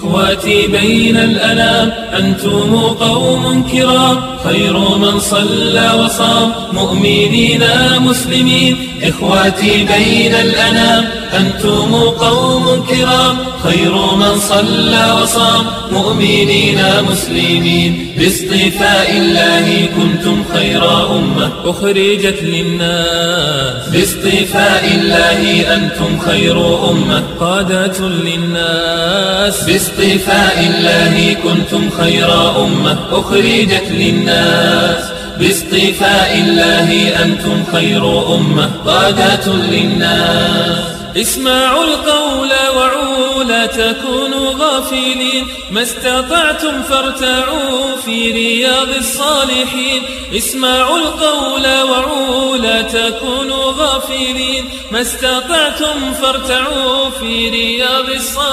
إخواتي بين الأنام أنتم قوم كرام خير من صلى وصام مؤمنين مسلمين. إخواتي بين الأنام أنتم قوم كرام خير من صلى وصام مؤمنين مسلمين. باصطفاء الله كنتم خير أمة أخرجت للناس. باصطفاء الله أنتم خير أمة قادة للناس. باصطفاء الله كنتم خير أمة أخرجت للناس. باصطفاء الله أنتم خير أمة قادة للناس. اسمعوا القول وعوا لا تكونوا غافلين ما استطعتم فارتعوا في رياض الصالحين. اسمعوا القول وعوا لا تكونوا غافلين ما استطعتم فارتعوا في رياض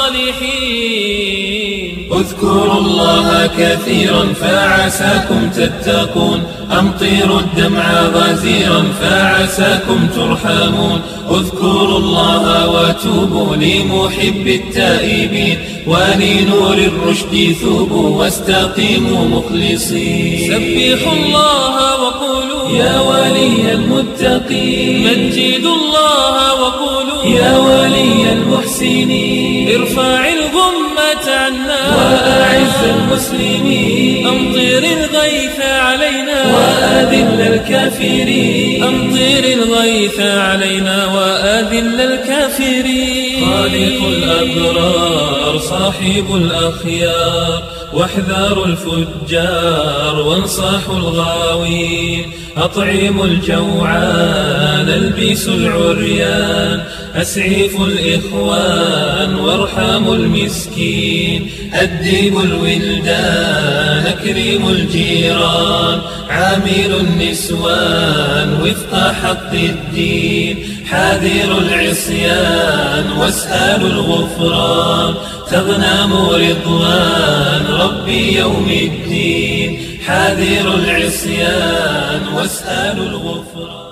الصالحين. اذكروا الله كثيرا فعساكم تتقون أمطروا الدمع غزيرا فعساكم ترحمون. اذكروا الله وتوبوا لمحب التائبين ولنور الرشد ثوبوا واستقيموا مخلصين. سبحوا الله وقولوا يا ولي المتقين. مجدوا الله وقولوا يا ولي المحسنين. ارفع الغمة عنا وأعز المسلمين. أمطر الغيث علينا وأذل الكافرين. أمطر الغيث علينا وأذل الكافرين. خالق الأبرار صاحب الأخيار واحذروا الفجار وانصحوا الغاوين. أطعموا الجوعان البسوا العريان أسعفوا الإخوان وارحموا المسكين. أدبوا الولدان أكرموا الجيران عاملوا النسوان وفق حق الدين. حاذروا العصيان واسألوا الغفران تغنموا رضوان ربي يوم الدين. حاذروا العصيان واسألوا الغفران.